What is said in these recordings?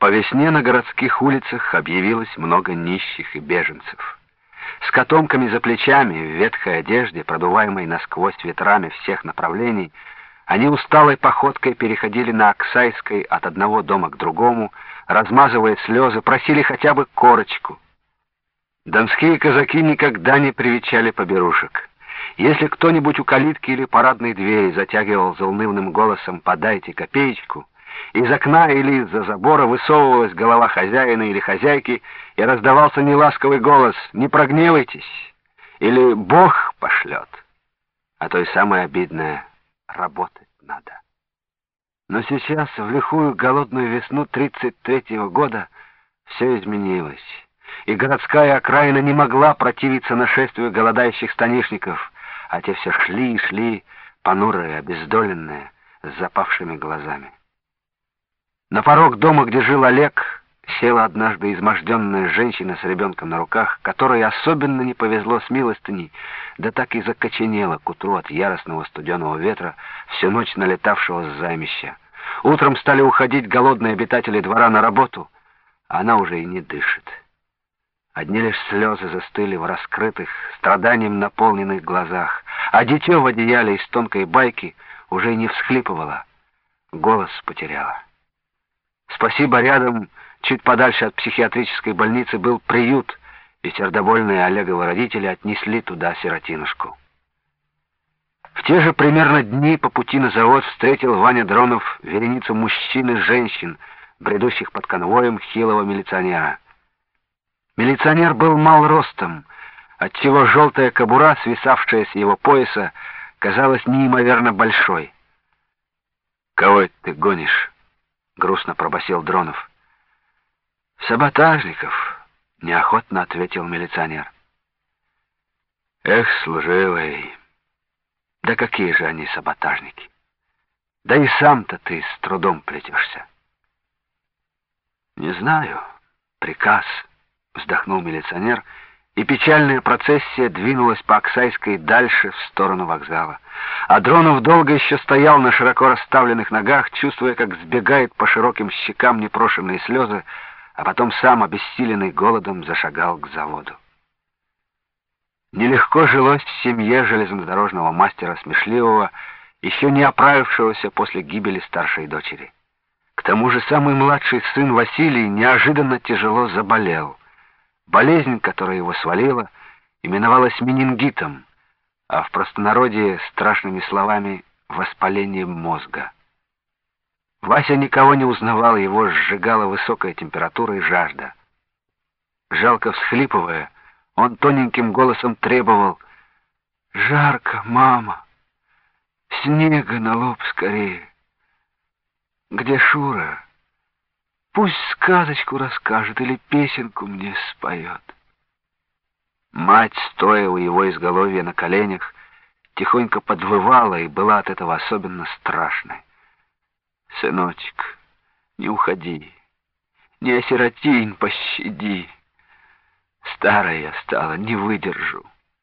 По весне на городских улицах объявилось много нищих и беженцев. С котомками за плечами, в ветхой одежде, продуваемой насквозь ветрами всех направлений, они усталой походкой переходили на Аксайской от одного дома к другому, размазывая слезы, просили хотя бы корочку. Донские казаки никогда не привечали поберушек. Если кто-нибудь у калитки или парадной двери затягивал заунывным голосом «подайте копеечку», из окна или из-за забора высовывалась голова хозяина или хозяйки, и раздавался неласковый голос «не прогневайтесь» или «Бог пошлет», а то и самое обидное «работать надо». Но сейчас, в лихую голодную весну 33-го года, все изменилось, и городская окраина не могла противиться нашествию голодающих станишников, а те все шли и шли, понурые, обездоленные, с запавшими глазами. На порог дома, где жил Олег, села однажды изможденная женщина с ребенком на руках, которой особенно не повезло с милостыней, да так и закоченела к утру от яростного студеного ветра, всю ночь налетавшего с займища. Утром стали уходить голодные обитатели двора на работу, а она уже и не дышит. Одни лишь слезы застыли в раскрытых, страданием наполненных глазах, а дитё в одеяле из тонкой байки уже и не всхлипывало, голос потеряла. Спасибо, рядом, чуть подальше от психиатрической больницы, был приют, и сердобольные Олеговы родители отнесли туда сиротинушку. В те же примерно дни по пути на завод встретил Ваня Дронов вереницу мужчин и женщин, бредущих под конвоем хилого милиционера. Милиционер был мал ростом, отчего желтая кобура, свисавшая с его пояса, казалась неимоверно большой. «Кого это ты гонишь?» — грустно пробасил Дронов. «Саботажников», — неохотно ответил милиционер. «Эх, служивый, да какие же они саботажники! Да и сам-то ты с трудом плетешься». «Не знаю, приказ», — вздохнул милиционер, и печальная процессия двинулась по Аксайской дальше, в сторону вокзала. А Дронов долго еще стоял на широко расставленных ногах, чувствуя, как сбегает по широким щекам непрошенные слезы, а потом сам, обессиленный голодом, зашагал к заводу. Нелегко жилось в семье железнодорожного мастера Смешливого, еще не оправившегося после гибели старшей дочери. К тому же самый младший сын Василий неожиданно тяжело заболел. Болезнь, которая его свалила, именовалась менингитом, а в простонародье страшными словами «воспалением мозга». Вася никого не узнавал, его сжигала высокая температура и жажда. Жалко всхлипывая, он тоненьким голосом требовал: «Жарко, мама! Снега на лоб скорее! Где Шура? Пусть сказочку расскажет или песенку мне споет». Мать, стоя у его изголовья на коленях, тихонько подвывала и была от этого особенно страшной. «Сыночек, не уходи, не осиротинь, пощади. Старая я стала, не выдержу».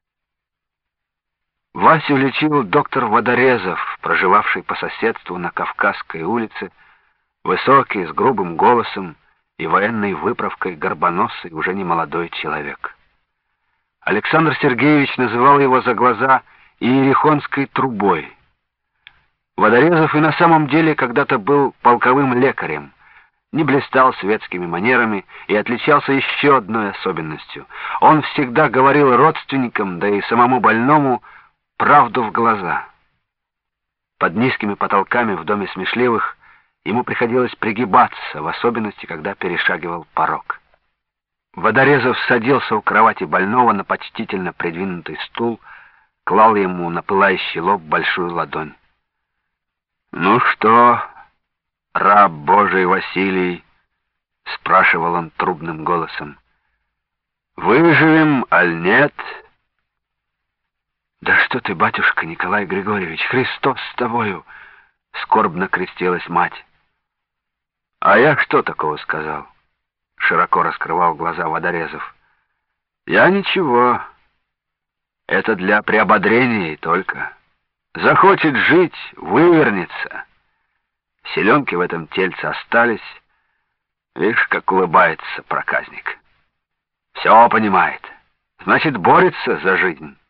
Васю лечил доктор Водорезов, проживавший по соседству на Кавказской улице, высокий, с грубым голосом и военной выправкой, горбоносый, уже не молодой человек. Александр Сергеевич называл его за глаза иерихонской трубой. Водорезов и на самом деле когда-то был полковым лекарем, не блистал светскими манерами и отличался еще одной особенностью. Он всегда говорил родственникам, да и самому больному, правду в глаза. Под низкими потолками в доме Смешливых ему приходилось пригибаться, в особенности, когда перешагивал порог. Водорезов садился у кровати больного на почтительно придвинутый стул, клал ему на пылающий лоб большую ладонь. «Ну что, раб Божий Василий?» — спрашивал он трубным голосом. «Выживем, аль нет?» «Да что ты, батюшка Николай Григорьевич, Христос с тобою!» — скорбно крестилась мать. «А я что такого сказал?» — широко раскрывал глаза Водорезов. «Я ничего. Это для приободрения и только. Захочет жить — вывернется. Селенки в этом тельце остались. И Видишь, как улыбается проказник. Все понимает. Значит, борется за жизнь.